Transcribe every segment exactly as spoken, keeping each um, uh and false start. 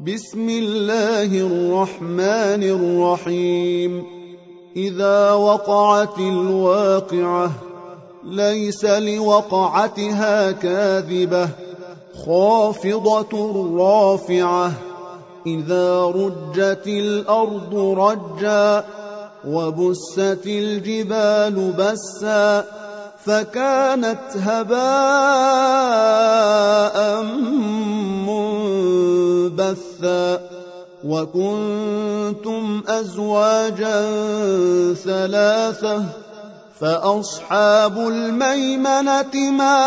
بسم الله الرحمن الرحيم إذا وقعت الواقعة ليس لوقعتها كاذبة خافضة رافعة إذا رجت الأرض رجا وبست الجبال بسا فكانت هباء منبثا وكنتم أزواجا ثلاثة فأصحاب الميمنة ما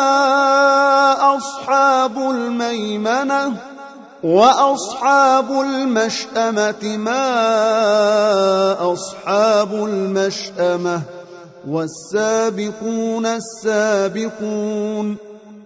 أصحاب الميمنة وأصحاب المشأمة ما أصحاب المشأمة والسابقون السابقون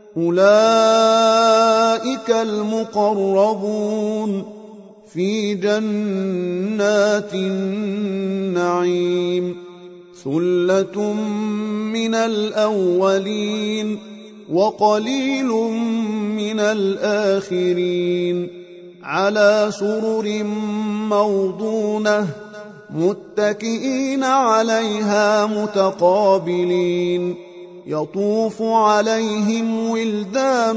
أولئك المقربون في جنات النعيم ثلة من الأولين وقليل من الآخرين على سرر موضونة متكئين عليها متقابلين يطوف عليهم ولدان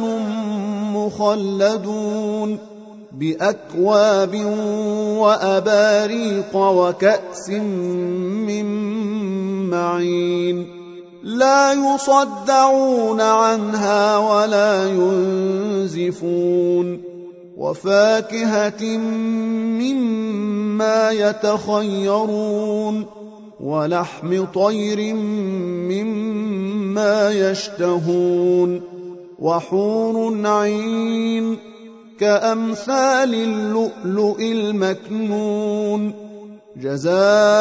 مخلدون بأكواب وأباريق وكأس من معين لا يصدعون عنها ولا ينزفون وفاكهة مما يتخيرون ولحم طير مما يشتهون وحور عين كأمثال اللؤلؤ المكنون جزاء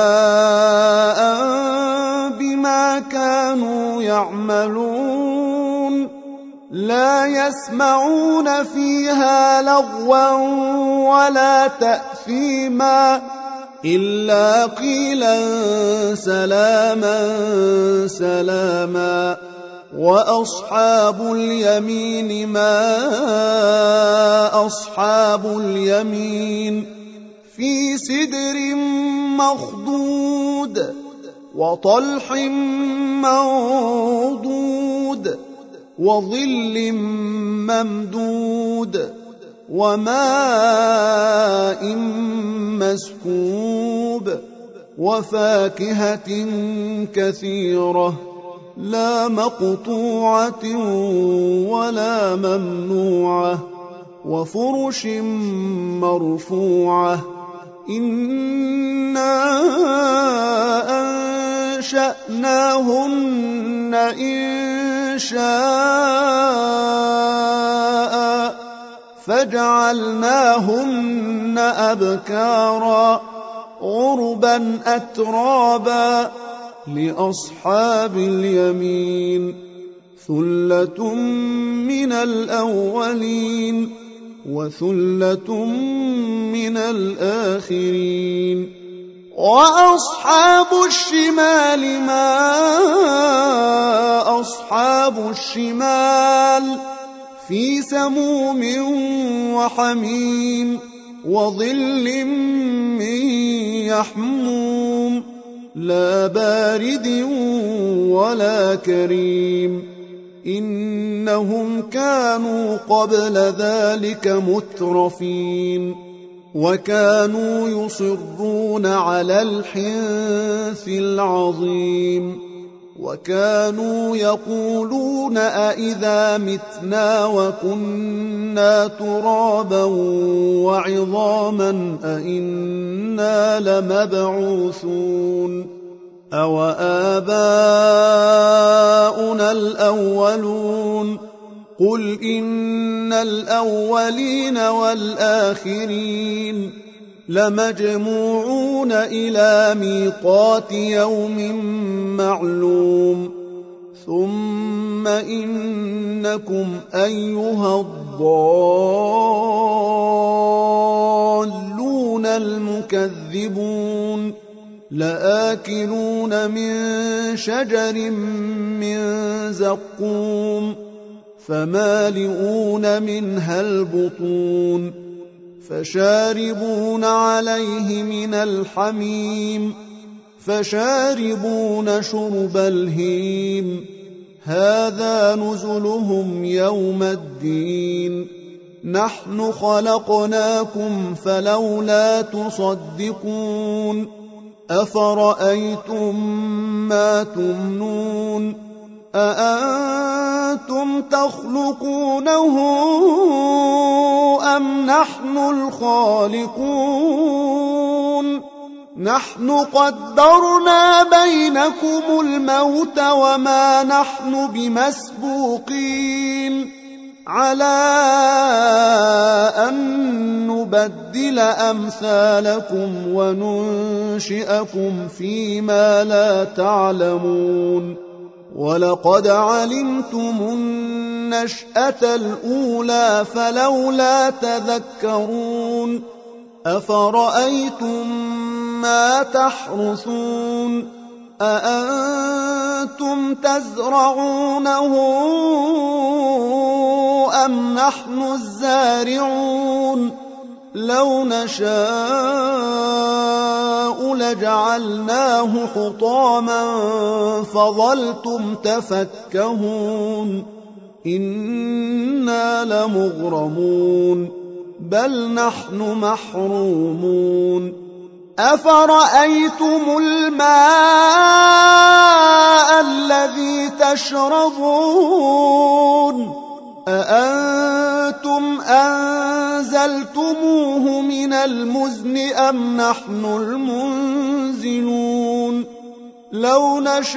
بما كانوا يعملون لا يسمعون فيها لغوا ولا تأثيما إلا قيلا سلاما سلاما وأصحاب اليمين ما أصحاب اليمين في سدر مخضود وطلح منضود وظل ممدود وماء مسكوب وفاكهة كثيرة لا مقطوعة ولا ممنوعة وفرش مرفوعة إنا أنشأناهن إن شاء فجعلناهن أبكارا عربا أترابا لأصحاب اليمين ثلة من الأولين وثلة من الآخرين وأصحاب الشمال ما أصحاب الشمال في سموم وحميم وظل من يحموم لا بارد ولا كريم إنهم كانوا قبل ذلك مترفين وكانوا يصرون على الحنث العظيم وكانوا يقولون أئذا متنا وكنا ترابا وعظاما أئنا لمبعوثون أو آباؤنا الأولون قل إن الأولين والآخرين لمجموعون إلى ميقات يوم معلوم ثم إنكم أيها الضالون المكذبون لآكلون من شجر من زقوم فمالئون منها البطون فشاربون عليه من الحميم فشاربون شرب الهيم هذا نزلهم يوم الدين نحن خلقناكم فلولا تصدقون أفرأيتم ما تمنون أأنتم تخلقونه أم نحن الخالقون نحن قدرنا بينكم الموت وما نحن بمسبوقين على أن نبدل أمثالكم وننشئكم فيما لا تعلمون ولقد علمتم النشأة الأولى فلولا تذكرون أفرأيتم ما تحرثون أأنتم تزرعونه أم نحن الزارعون لو نشاء لجعلناه حطاما فظلتم تفكهون إنا لمغرمون بل نحن محرومون أفرأيتم الماء الذي تشربون أأنتم أنزلتموه من المزن أم نحن المنزلون لو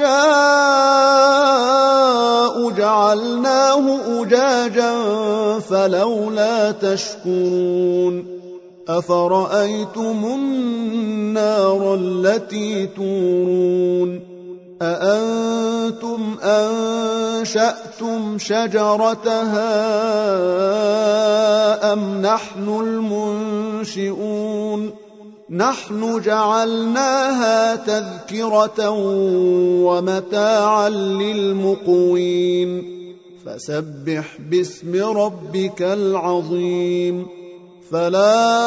نشاء جعلناه أجاجا فلولا تشكرون أفرأيتم النار التي تورون أأنتم أنشأتم شجرتها أم نحن المنشئون نحن جعلناها تذكرة ومتاعا للمقوين فسبح باسم ربك العظيم فلا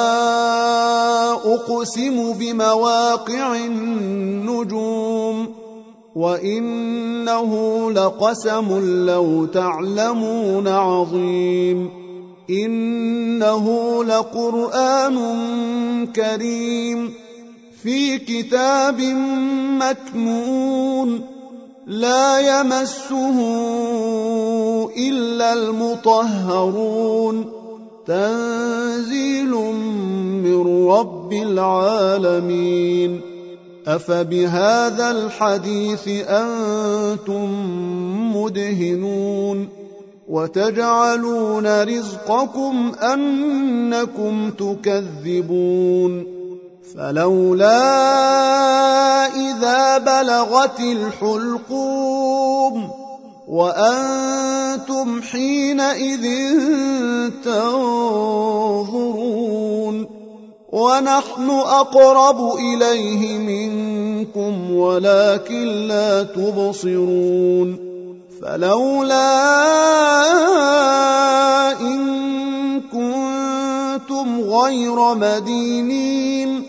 أقسم بمواقع النجوم وإنه لقسم لو تعلمون عظيم إنه لقرآن كريم في كتاب مكنون لا يمسه إلا المطهرون تنزيل من رب العالمين أفبهذا الحديث أنتم مدهنون وتجعلون رزقكم أنكم تكذبون فلولا إذا بلغت الحلقوم وأنتم حينئذ تنظرون ونحن أقرب إليه منكم ولكن لا تبصرون فلولا إن كنتم غير مدينين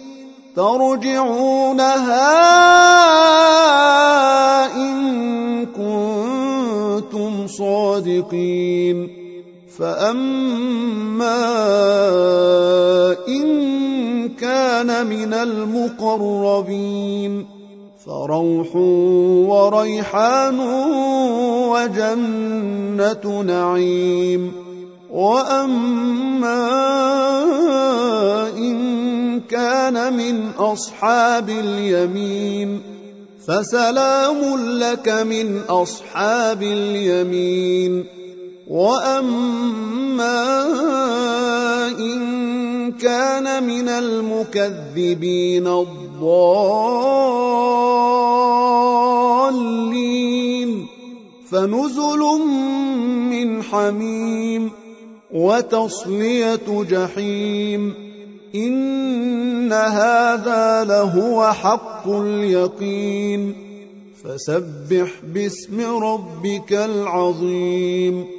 ترجعونها إن كنتم صادقين فأما إن كان من المقربين فروح وريحان وجنة نعيم وأما إن كان من أصحاب اليمين فسلام لك من أصحاب اليمين وأما إن كان من المكذبين الضالين فنزل من حميم وتصلية جحيم إن هذا لهو حق اليقين فسبح باسم ربك العظيم